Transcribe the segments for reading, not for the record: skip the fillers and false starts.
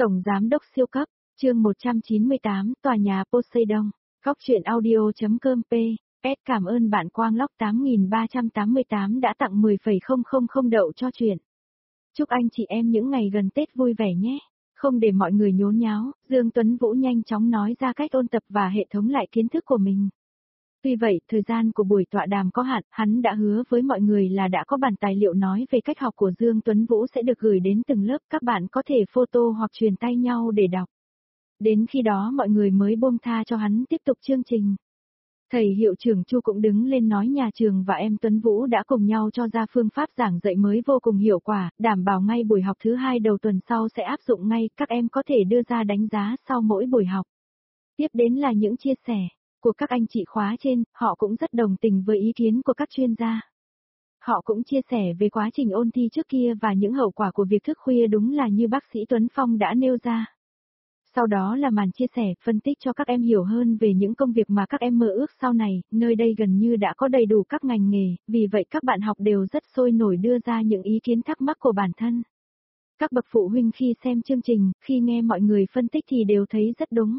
Tổng Giám đốc siêu cấp, chương 198, tòa nhà Poseidon, góc truyện audio.com p. S cảm ơn bạn Quang Lóc 8388 đã tặng 10,000 đậu cho truyện. Chúc anh chị em những ngày gần Tết vui vẻ nhé. Không để mọi người nhốn nháo, Dương Tuấn Vũ nhanh chóng nói ra cách ôn tập và hệ thống lại kiến thức của mình. Tuy vậy, thời gian của buổi tọa đàm có hạn, hắn đã hứa với mọi người là đã có bản tài liệu nói về cách học của Dương Tuấn Vũ sẽ được gửi đến từng lớp, các bạn có thể photo hoặc truyền tay nhau để đọc. Đến khi đó mọi người mới buông tha cho hắn tiếp tục chương trình. Thầy hiệu trưởng Chu cũng đứng lên nói nhà trường và em Tuấn Vũ đã cùng nhau cho ra phương pháp giảng dạy mới vô cùng hiệu quả, đảm bảo ngay buổi học thứ 2 đầu tuần sau sẽ áp dụng ngay, các em có thể đưa ra đánh giá sau mỗi buổi học. Tiếp đến là những chia sẻ của các anh chị khóa trên, họ cũng rất đồng tình với ý kiến của các chuyên gia. Họ cũng chia sẻ về quá trình ôn thi trước kia và những hậu quả của việc thức khuya, đúng là như bác sĩ Tuấn Phong đã nêu ra. Sau đó là màn chia sẻ, phân tích cho các em hiểu hơn về những công việc mà các em mơ ước sau này, nơi đây gần như đã có đầy đủ các ngành nghề, vì vậy các bạn học đều rất sôi nổi đưa ra những ý kiến thắc mắc của bản thân. Các bậc phụ huynh khi xem chương trình, khi nghe mọi người phân tích thì đều thấy rất đúng.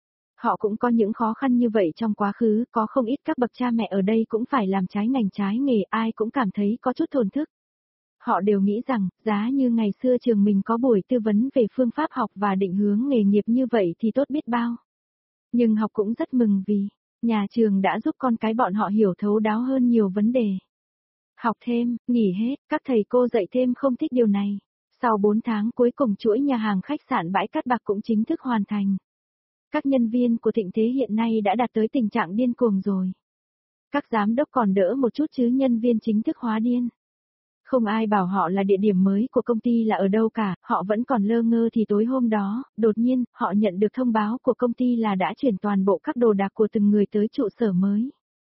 Họ cũng có những khó khăn như vậy trong quá khứ, có không ít các bậc cha mẹ ở đây cũng phải làm trái ngành trái nghề, ai cũng cảm thấy có chút thổn thức. Họ đều nghĩ rằng, giá như ngày xưa trường mình có buổi tư vấn về phương pháp học và định hướng nghề nghiệp như vậy thì tốt biết bao. Nhưng học cũng rất mừng vì, nhà trường đã giúp con cái bọn họ hiểu thấu đáo hơn nhiều vấn đề. Học thêm, nghỉ hết, các thầy cô dạy thêm không thích điều này. Sau 4 tháng cuối cùng chuỗi nhà hàng khách sạn Bãi Cát Bạc cũng chính thức hoàn thành. Các nhân viên của Thịnh Thế hiện nay đã đạt tới tình trạng điên cuồng rồi. Các giám đốc còn đỡ một chút chứ nhân viên chính thức hóa điên. Không ai bảo họ là địa điểm mới của công ty là ở đâu cả, họ vẫn còn lơ ngơ thì tối hôm đó, đột nhiên, họ nhận được thông báo của công ty là đã chuyển toàn bộ các đồ đạc của từng người tới trụ sở mới.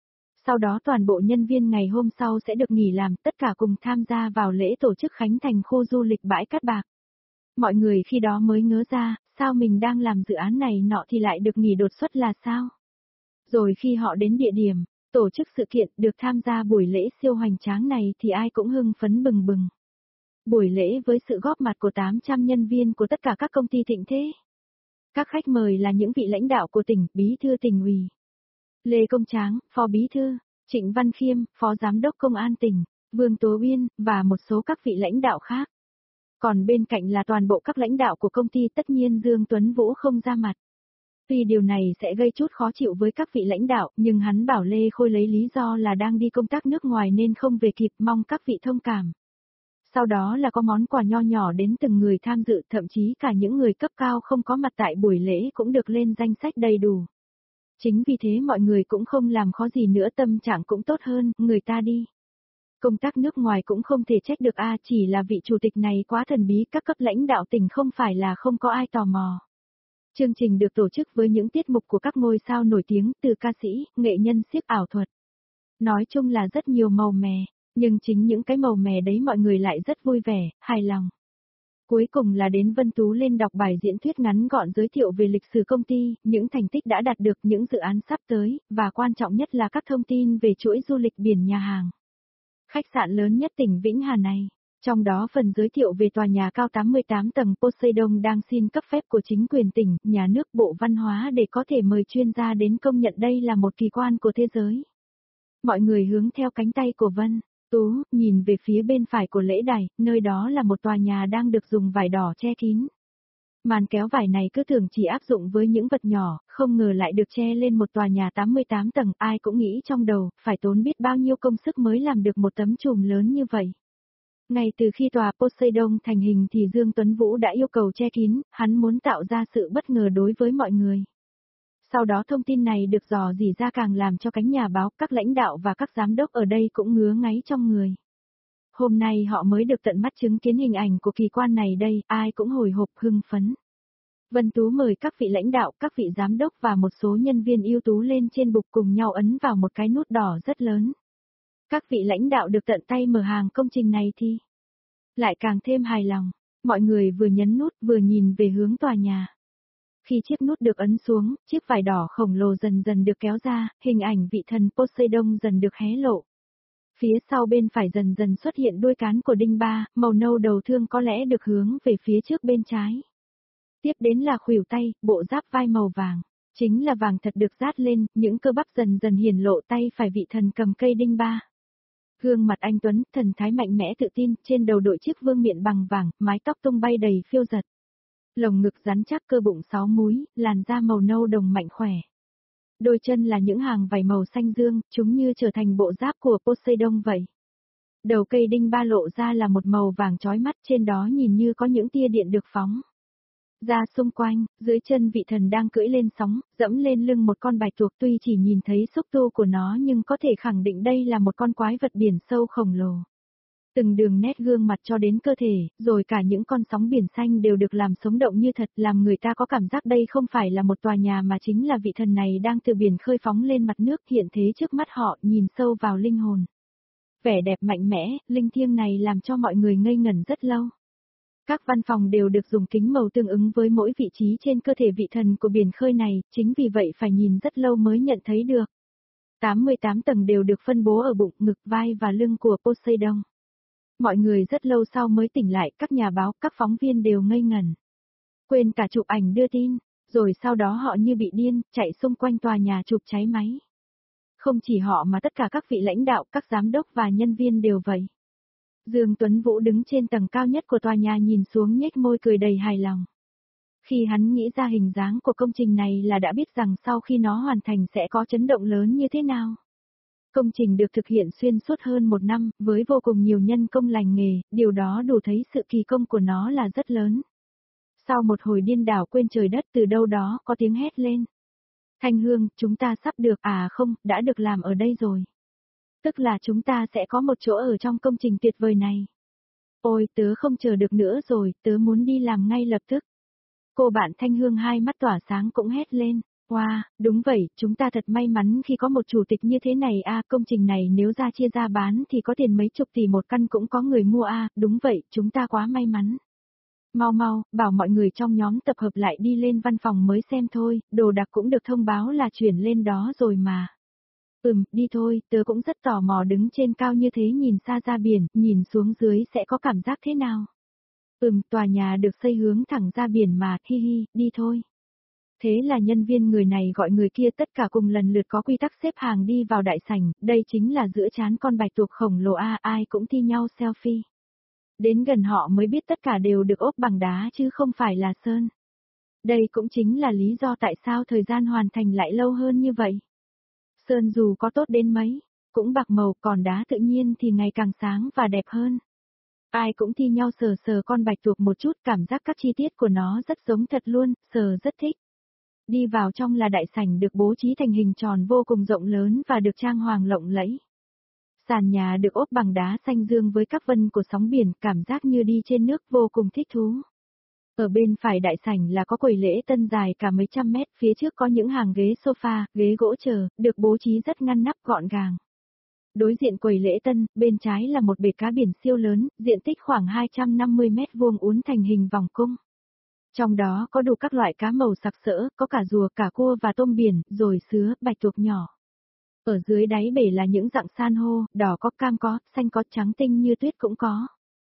Sau đó toàn bộ nhân viên ngày hôm sau sẽ được nghỉ làm, tất cả cùng tham gia vào lễ tổ chức khánh thành khu du lịch Bãi Cát Bạc. Mọi người khi đó mới ngớ ra, sao mình đang làm dự án này nọ thì lại được nghỉ đột xuất là sao? Rồi khi họ đến địa điểm, tổ chức sự kiện, được tham gia buổi lễ siêu hoành tráng này thì ai cũng hưng phấn bừng bừng. Buổi lễ với sự góp mặt của 800 nhân viên của tất cả các công ty Thịnh Thế. Các khách mời là những vị lãnh đạo của tỉnh, bí thư tỉnh ủy. Lê Công Tráng, phó bí thư, Trịnh Văn Khiêm, phó giám đốc công an tỉnh, Vương Tố Uyên, và một số các vị lãnh đạo khác. Còn bên cạnh là toàn bộ các lãnh đạo của công ty, tất nhiên Dương Tuấn Vũ không ra mặt. Tuy điều này sẽ gây chút khó chịu với các vị lãnh đạo, nhưng hắn bảo Lê Khôi lấy lý do là đang đi công tác nước ngoài nên không về kịp, mong các vị thông cảm. Sau đó là có món quà nho nhỏ đến từng người tham dự, thậm chí cả những người cấp cao không có mặt tại buổi lễ cũng được lên danh sách đầy đủ. Chính vì thế mọi người cũng không làm khó gì nữa, tâm trạng cũng tốt hơn, người ta đi. Công tác nước ngoài cũng không thể trách được chỉ là vị chủ tịch này quá thần bí, các cấp lãnh đạo tỉnh không phải là không có ai tò mò. Chương trình được tổ chức với những tiết mục của các ngôi sao nổi tiếng, từ ca sĩ, nghệ nhân xiếc ảo thuật. Nói chung là rất nhiều màu mè, nhưng chính những cái màu mè đấy mọi người lại rất vui vẻ, hài lòng. Cuối cùng là đến Vân Tú lên đọc bài diễn thuyết ngắn gọn giới thiệu về lịch sử công ty, những thành tích đã đạt được, những dự án sắp tới, và quan trọng nhất là các thông tin về chuỗi du lịch biển nhà hàng. Khách sạn lớn nhất tỉnh Vĩnh Hà này. Trong đó phần giới thiệu về tòa nhà cao 88 tầng Poseidon đang xin cấp phép của chính quyền tỉnh, nhà nước, Bộ Văn hóa để có thể mời chuyên gia đến công nhận đây là một kỳ quan của thế giới. Mọi người hướng theo cánh tay của Vân Tú, nhìn về phía bên phải của lễ đài, nơi đó là một tòa nhà đang được dùng vải đỏ che kín. Màn kéo vải này cứ tưởng chỉ áp dụng với những vật nhỏ, không ngờ lại được che lên một tòa nhà 88 tầng, ai cũng nghĩ trong đầu, phải tốn biết bao nhiêu công sức mới làm được một tấm chùm lớn như vậy. Ngay từ khi tòa Poseidon thành hình thì Dương Tuấn Vũ đã yêu cầu che kín, hắn muốn tạo ra sự bất ngờ đối với mọi người. Sau đó thông tin này được dò dỉ ra càng làm cho cánh nhà báo, các lãnh đạo và các giám đốc ở đây cũng ngứa ngáy trong người. Hôm nay họ mới được tận mắt chứng kiến hình ảnh của kỳ quan này đây, ai cũng hồi hộp hưng phấn. Vân Tú mời các vị lãnh đạo, các vị giám đốc và một số nhân viên ưu tú lên trên bục cùng nhau ấn vào một cái nút đỏ rất lớn. Các vị lãnh đạo được tận tay mở hàng công trình này thì lại càng thêm hài lòng, mọi người vừa nhấn nút vừa nhìn về hướng tòa nhà. Khi chiếc nút được ấn xuống, chiếc vải đỏ khổng lồ dần dần được kéo ra, hình ảnh vị thần Poseidon dần được hé lộ. Phía sau bên phải dần dần xuất hiện đuôi cán của đinh ba, màu nâu đầu thương có lẽ được hướng về phía trước bên trái. Tiếp đến là khuỷu tay, bộ giáp vai màu vàng. Chính là vàng thật được dát lên, những cơ bắp dần dần hiển lộ, tay phải vị thần cầm cây đinh ba. Gương mặt anh Tuấn, thần thái mạnh mẽ tự tin, trên đầu đội chiếc vương miện bằng vàng, mái tóc tung bay đầy phiêu giật. Lồng ngực rắn chắc, cơ bụng 6 múi, làn da màu nâu đồng mạnh khỏe. Đôi chân là những hàng vảy màu xanh dương, chúng như trở thành bộ giáp của Poseidon vậy. Đầu cây đinh ba lộ ra là một màu vàng chói mắt, trên đó nhìn như có những tia điện được phóng ra xung quanh. Dưới chân vị thần đang cưỡi lên sóng, dẫm lên lưng một con bạch tuộc, tuy chỉ nhìn thấy xúc tu của nó nhưng có thể khẳng định đây là một con quái vật biển sâu khổng lồ. Từng đường nét gương mặt cho đến cơ thể, rồi cả những con sóng biển xanh đều được làm sống động như thật, làm người ta có cảm giác đây không phải là một tòa nhà mà chính là vị thần này đang từ biển khơi phóng lên mặt nước, hiện thế trước mắt họ, nhìn sâu vào linh hồn. Vẻ đẹp mạnh mẽ, linh thiêng này làm cho mọi người ngây ngẩn rất lâu. Các văn phòng đều được dùng kính màu tương ứng với mỗi vị trí trên cơ thể vị thần của biển khơi này, chính vì vậy phải nhìn rất lâu mới nhận thấy được. 88 tầng đều được phân bố ở bụng, ngực, vai và lưng của Poseidon. Mọi người rất lâu sau mới tỉnh lại, các nhà báo, các phóng viên đều ngây ngẩn. Quên cả chụp ảnh đưa tin, rồi sau đó họ như bị điên, chạy xung quanh tòa nhà chụp cháy máy. Không chỉ họ mà tất cả các vị lãnh đạo, các giám đốc và nhân viên đều vậy. Dương Tuấn Vũ đứng trên tầng cao nhất của tòa nhà nhìn xuống nhếch môi cười đầy hài lòng. Khi hắn nghĩ ra hình dáng của công trình này là đã biết rằng sau khi nó hoàn thành sẽ có chấn động lớn như thế nào. Công trình được thực hiện xuyên suốt hơn 1 năm, với vô cùng nhiều nhân công lành nghề, điều đó đủ thấy sự kỳ công của nó là rất lớn. Sau một hồi điên đảo quên trời đất, từ đâu đó có tiếng hét lên. Thanh Hương, chúng ta sắp được, à không, đã được làm ở đây rồi. Tức là chúng ta sẽ có một chỗ ở trong công trình tuyệt vời này. Ôi, tớ không chờ được nữa rồi, tớ muốn đi làm ngay lập tức. Cô bạn Thanh Hương hai mắt tỏa sáng cũng hét lên. Wow, đúng vậy, chúng ta thật may mắn khi có một chủ tịch như thế này à, công trình này nếu ra chia ra bán thì có tiền mấy chục tỷ một căn cũng có người mua à, đúng vậy, chúng ta quá may mắn. Mau mau, bảo mọi người trong nhóm tập hợp lại đi lên văn phòng mới xem thôi, đồ đạc cũng được thông báo là chuyển lên đó rồi mà. Đi thôi, tớ cũng rất tò mò đứng trên cao như thế nhìn xa ra biển, nhìn xuống dưới sẽ có cảm giác thế nào. Tòa nhà được xây hướng thẳng ra biển mà, hi hi, đi thôi. Thế là nhân viên người này gọi người kia tất cả cùng lần lượt có quy tắc xếp hàng đi vào đại sảnh, đây chính là giữa trán con bạch tuộc khổng lồ a, ai cũng thi nhau selfie. Đến gần họ mới biết tất cả đều được ốp bằng đá chứ không phải là sơn. Đây cũng chính là lý do tại sao thời gian hoàn thành lại lâu hơn như vậy. Sơn dù có tốt đến mấy, cũng bạc màu, còn đá tự nhiên thì ngày càng sáng và đẹp hơn. Ai cũng thi nhau sờ sờ con bạch tuộc một chút, cảm giác các chi tiết của nó rất giống thật luôn, sờ rất thích. Đi vào trong là đại sảnh được bố trí thành hình tròn vô cùng rộng lớn và được trang hoàng lộng lẫy. Sàn nhà được ốp bằng đá xanh dương với các vân của sóng biển, cảm giác như đi trên nước vô cùng thích thú. Ở bên phải đại sảnh là có quầy lễ tân dài cả mấy trăm mét, phía trước có những hàng ghế sofa, ghế gỗ chờ, được bố trí rất ngăn nắp gọn gàng. Đối diện quầy lễ tân, bên trái là một bể cá biển siêu lớn, diện tích khoảng 250 mét vuông uốn thành hình vòng cung. Trong đó có đủ các loại cá màu sặc sỡ, có cả rùa, cả cua và tôm biển, rồi sứa, bạch tuộc nhỏ. Ở dưới đáy bể là những dạng san hô, đỏ có, cam có, xanh có, trắng tinh như tuyết cũng có.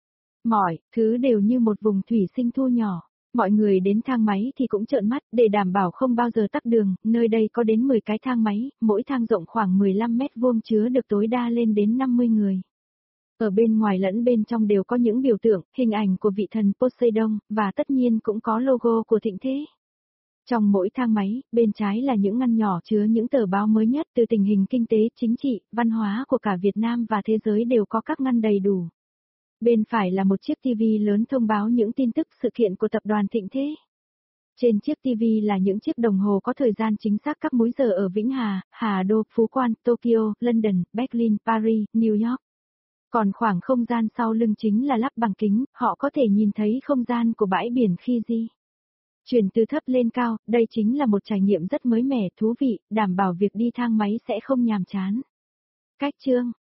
Mọi thứ đều như một vùng thủy sinh thu nhỏ. Mọi người đến thang máy thì cũng trợn mắt, để đảm bảo không bao giờ tắc đường, nơi đây có đến 10 cái thang máy, mỗi thang rộng khoảng 15 mét vuông chứa được tối đa lên đến 50 người. Ở bên ngoài lẫn bên trong đều có những biểu tượng, hình ảnh của vị thần Poseidon, và tất nhiên cũng có logo của Thịnh Thế. Trong mỗi thang máy, bên trái là những ngăn nhỏ chứa những tờ báo mới nhất từ tình hình kinh tế, chính trị, văn hóa của cả Việt Nam và thế giới đều có các ngăn đầy đủ. Bên phải là một chiếc TV lớn thông báo những tin tức sự kiện của tập đoàn Thịnh Thế. Trên chiếc TV là những chiếc đồng hồ có thời gian chính xác các múi giờ ở Vĩnh Hà, Hà Đô, Phú Quan, Tokyo, London, Berlin, Paris, New York. Còn khoảng không gian sau lưng chính là lắp bằng kính, họ có thể nhìn thấy không gian của bãi biển Fiji. Chuyển từ thấp lên cao, đây chính là một trải nghiệm rất mới mẻ, thú vị, đảm bảo việc đi thang máy sẽ không nhàm chán. Cách chương